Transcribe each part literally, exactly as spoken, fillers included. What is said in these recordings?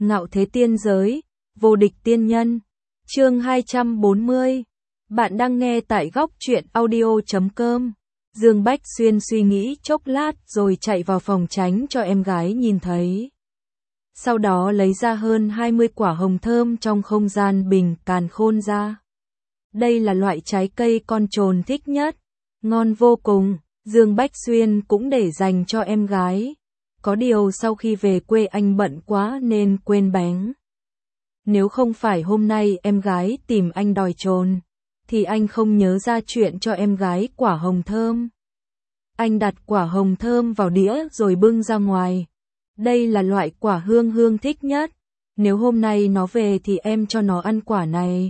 Ngạo thế tiên giới, vô địch tiên nhân. Chương hai trăm bốn mươi. Bạn đang nghe tại góc truyện audio chấm com. Dương Bách Xuyên suy nghĩ chốc lát rồi chạy vào phòng tránh cho em gái nhìn thấy. Sau đó lấy ra hơn hai mươi quả hồng thơm trong không gian bình càn khôn ra. Đây là loại trái cây con trồn thích nhất, ngon vô cùng, Dương Bách Xuyên cũng để dành cho em gái. Có điều sau khi về quê anh bận quá nên quên bánh. Nếu không phải hôm nay em gái tìm anh đòi trồn, thì anh không nhớ ra chuyện cho em gái quả hồng thơm. Anh đặt quả hồng thơm vào đĩa rồi bưng ra ngoài. Đây là loại quả Hương Hương thích nhất. Nếu hôm nay nó về thì em cho nó ăn quả này.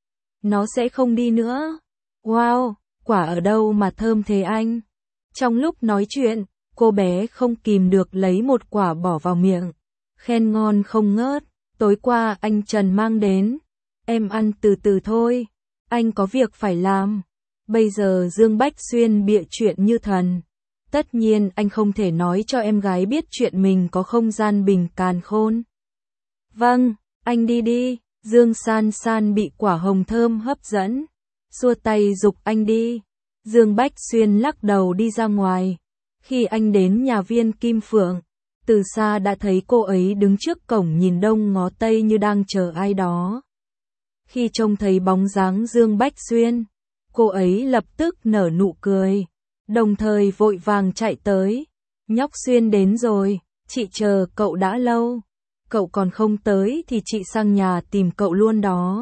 Nó sẽ không đi nữa. Wow, quả ở đâu mà thơm thế anh? Trong lúc nói chuyện, cô bé không kìm được lấy một quả bỏ vào miệng. Khen ngon không ngớt. Tối qua anh Trần mang đến. Em ăn từ từ thôi. Anh có việc phải làm. Bây giờ Dương Bách Xuyên bịa chuyện như thần. Tất nhiên anh không thể nói cho em gái biết chuyện mình có không gian bình càn khôn. Vâng, anh đi đi. Dương San San bị quả hồng thơm hấp dẫn. Xua tay giục anh đi. Dương Bách Xuyên lắc đầu đi ra ngoài. Khi anh đến nhà Viên Kim Phượng, từ xa đã thấy cô ấy đứng trước cổng nhìn đông ngó tây như đang chờ ai đó. Khi trông thấy bóng dáng Dương Bách Xuyên, cô ấy lập tức nở nụ cười, đồng thời vội vàng chạy tới. Nhóc Xuyên đến rồi, chị chờ cậu đã lâu. Cậu còn không tới thì chị sang nhà tìm cậu luôn đó.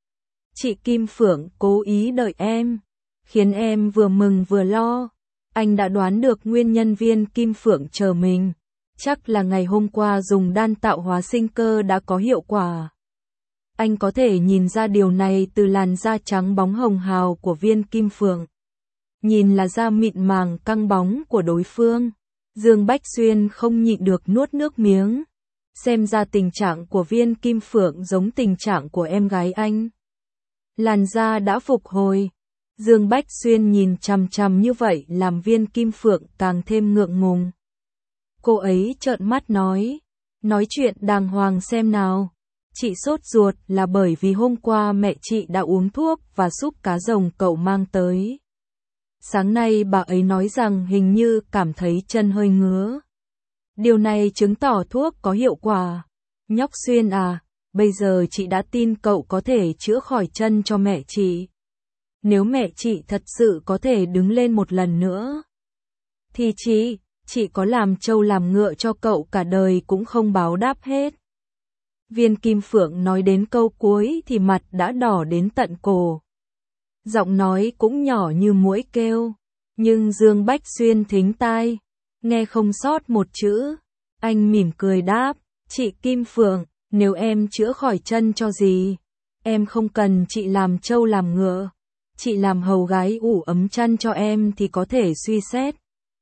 Chị Kim Phượng cố ý đợi em, khiến em vừa mừng vừa lo. Anh đã đoán được nguyên nhân Viên Kim Phượng chờ mình. Chắc là ngày hôm qua dùng đan tạo hóa sinh cơ đã có hiệu quả. Anh có thể nhìn ra điều này từ làn da trắng bóng hồng hào của Viên Kim Phượng. Nhìn là da mịn màng căng bóng của đối phương. Dương Bách Xuyên không nhịn được nuốt nước miếng. Xem ra tình trạng của Viên Kim Phượng giống tình trạng của em gái anh. Làn da đã phục hồi. Dương Bách Xuyên nhìn chằm chằm như vậy làm Viên Kim Phượng càng thêm ngượng ngùng. Cô ấy trợn mắt nói, nói chuyện đàng hoàng xem nào. Chị sốt ruột là bởi vì hôm qua mẹ chị đã uống thuốc và súp cá rồng cậu mang tới. Sáng nay bà ấy nói rằng hình như cảm thấy chân hơi ngứa. Điều này chứng tỏ thuốc có hiệu quả. Nhóc Xuyên à, bây giờ chị đã tin cậu có thể chữa khỏi chân cho mẹ chị. Nếu mẹ chị thật sự có thể đứng lên một lần nữa, thì chị... Chị có làm trâu làm ngựa cho cậu cả đời cũng không báo đáp hết. Viên Kim Phượng nói đến câu cuối thì mặt đã đỏ đến tận cổ. Giọng nói cũng nhỏ như muỗi kêu. Nhưng Dương Bách Xuyên thính tai, nghe không sót một chữ. Anh mỉm cười đáp, chị Kim Phượng, nếu em chữa khỏi chân cho gì, em không cần chị làm trâu làm ngựa. Chị làm hầu gái ủ ấm chăn cho em thì có thể suy xét.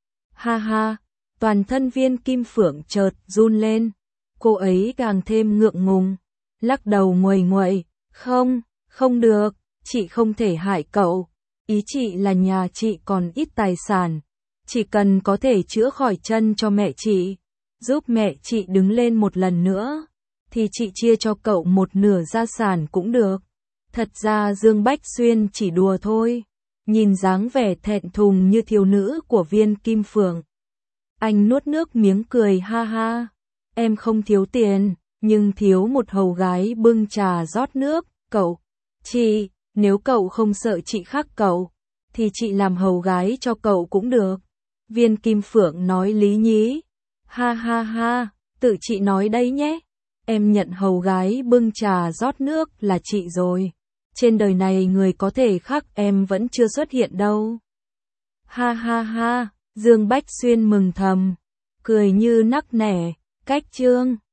Ha ha, toàn thân Viên Kim Phượng chợt run lên, cô ấy càng thêm ngượng ngùng, lắc đầu nguầy nguậy, không, không được, chị không thể hại cậu, ý chị là nhà chị còn ít tài sản, chỉ cần có thể chữa khỏi chân cho mẹ chị, giúp mẹ chị đứng lên một lần nữa, thì chị chia cho cậu một nửa gia sản cũng được. Thật ra Dương Bách Xuyên chỉ đùa thôi. Nhìn dáng vẻ thẹn thùng như thiếu nữ của Viên Kim Phượng, anh nuốt nước miếng cười ha ha. Em không thiếu tiền, nhưng thiếu một hầu gái bưng trà rót nước. Cậu, chị, nếu cậu không sợ chị khác cậu, thì chị làm hầu gái cho cậu cũng được. Viên Kim Phượng nói lý nhí. Ha ha ha, tự chị nói đấy nhé. Em nhận hầu gái bưng trà rót nước là chị rồi. Trên đời này người có thể khác em vẫn chưa xuất hiện đâu. Ha ha ha, Dương Bách Xuyên mừng thầm, cười như nắc nẻ, cách chương.